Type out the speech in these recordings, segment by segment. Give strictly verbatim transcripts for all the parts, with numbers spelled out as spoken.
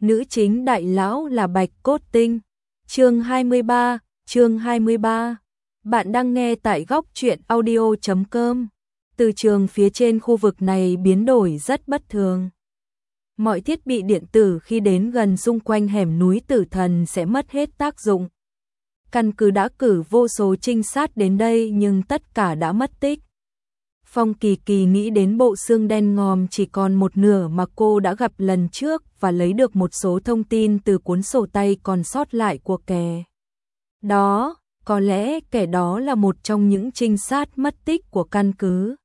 nữ chính đại lão là Bạch Cốt Tinh. Chương hai mươi ba, chương hai mươi ba. Bạn đang nghe tại góc truyện audio chấm com. Từ trường phía trên khu vực này biến đổi rất bất thường. Mọi thiết bị điện tử khi đến gần xung quanh hẻm núi Tử Thần sẽ mất hết tác dụng. Căn cứ đã cử vô số trinh sát đến đây nhưng tất cả đã mất tích. Phong Kỳ Kỳ nghĩ đến bộ xương đen ngòm chỉ còn một nửa mà cô đã gặp lần trước và lấy được một số thông tin từ cuốn sổ tay còn sót lại của kẻ đó. Có lẽ kẻ đó là một trong những trinh sát mất tích của căn cứ.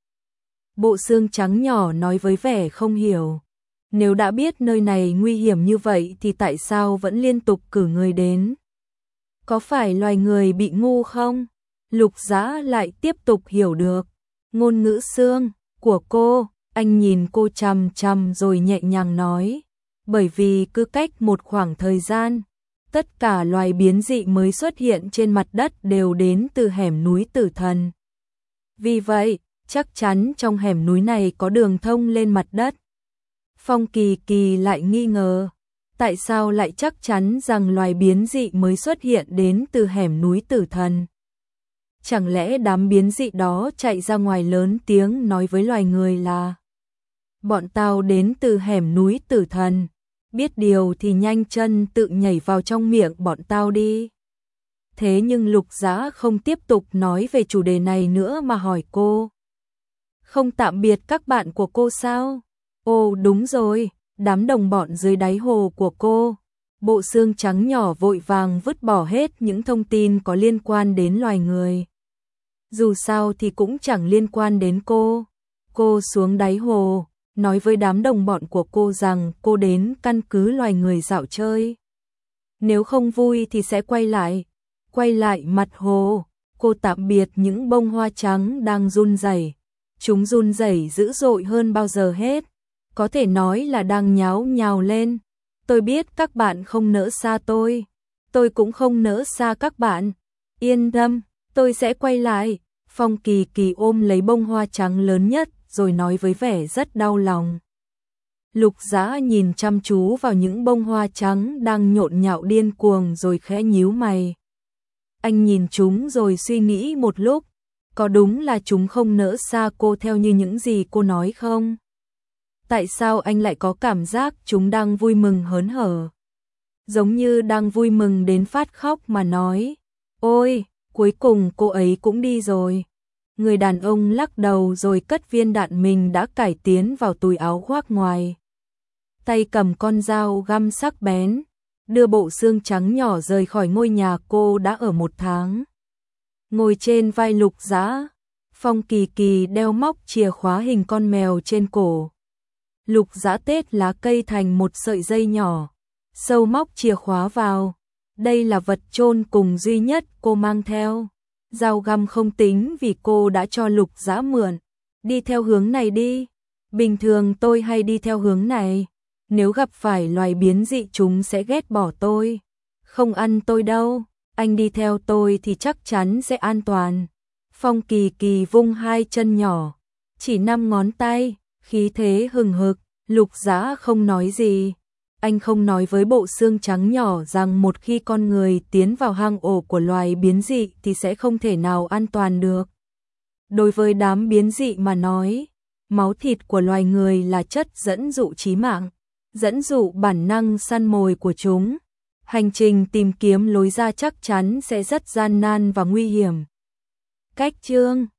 Bộ xương trắng nhỏ nói với vẻ không hiểu. Nếu đã biết nơi này nguy hiểm như vậy thì tại sao vẫn liên tục cử người đến? Có phải loài người bị ngu không? Lục Dã lại tiếp tục hiểu được ngôn ngữ xương của cô. Anh nhìn cô chằm chằm rồi nhẹ nhàng nói. Bởi vì cứ cách một khoảng thời gian, tất cả loài biến dị mới xuất hiện trên mặt đất đều đến từ hẻm núi Tử Thần. Vì vậy, chắc chắn trong hẻm núi này có đường thông lên mặt đất. Phong Kỳ Kỳ lại nghi ngờ. Tại sao lại chắc chắn rằng loài biến dị mới xuất hiện đến từ hẻm núi Tử Thần? Chẳng lẽ đám biến dị đó chạy ra ngoài lớn tiếng nói với loài người là bọn tao đến từ hẻm núi Tử Thần, biết điều thì nhanh chân tự nhảy vào trong miệng bọn tao đi. Thế nhưng Lục Dã không tiếp tục nói về chủ đề này nữa mà hỏi cô. Không tạm biệt các bạn của cô sao? Ồ đúng rồi, đám đồng bọn dưới đáy hồ của cô. Bộ xương trắng nhỏ vội vàng vứt bỏ hết những thông tin có liên quan đến loài người. Dù sao thì cũng chẳng liên quan đến cô. Cô xuống đáy hồ, nói với đám đồng bọn của cô rằng cô đến căn cứ loài người dạo chơi. Nếu không vui thì sẽ quay lại. Quay lại mặt hồ, cô tạm biệt những bông hoa trắng đang run rẩy. Chúng run rẩy dữ dội hơn bao giờ hết. Có thể nói là đang nháo nhào lên. Tôi biết các bạn không nỡ xa tôi. Tôi cũng không nỡ xa các bạn. Yên tâm, tôi sẽ quay lại. Phong Kỳ Kỳ ôm lấy bông hoa trắng lớn nhất rồi nói với vẻ rất đau lòng. Lục Dã nhìn chăm chú vào những bông hoa trắng đang nhộn nhạo điên cuồng rồi khẽ nhíu mày. Anh nhìn chúng rồi suy nghĩ một lúc. Có đúng là chúng không nỡ xa cô theo như những gì cô nói không? Tại sao anh lại có cảm giác chúng đang vui mừng hớn hở? Giống như đang vui mừng đến phát khóc mà nói. Ôi, cuối cùng cô ấy cũng đi rồi. Người đàn ông lắc đầu rồi cất viên đạn mình đã cải tiến vào túi áo khoác ngoài. Tay cầm con dao găm sắc bén, đưa bộ xương trắng nhỏ rời khỏi ngôi nhà cô đã ở một tháng. Ngồi trên vai Lục Dã, Phong Kỳ Kỳ đeo móc chìa khóa hình con mèo trên cổ. Lục Dã tết lá cây thành một sợi dây nhỏ, sâu móc chìa khóa vào. Đây là vật chôn cùng duy nhất cô mang theo. Dao găm không tính vì cô đã cho Lục Dã mượn. Đi theo hướng này đi. Bình thường tôi hay đi theo hướng này. Nếu gặp phải loài biến dị chúng sẽ ghét bỏ tôi. Không ăn tôi đâu. Anh đi theo tôi thì chắc chắn sẽ an toàn. Phong Kỳ Kỳ vung hai chân nhỏ, chỉ năm ngón tay, khí thế hừng hực. Lục Dã không nói gì. Anh không nói với bộ xương trắng nhỏ rằng một khi con người tiến vào hang ổ của loài biến dị thì sẽ không thể nào an toàn được. Đối với đám biến dị mà nói, máu thịt của loài người là chất dẫn dụ chí mạng, dẫn dụ bản năng săn mồi của chúng. Hành trình tìm kiếm lối ra chắc chắn sẽ rất gian nan và nguy hiểm. Cách chương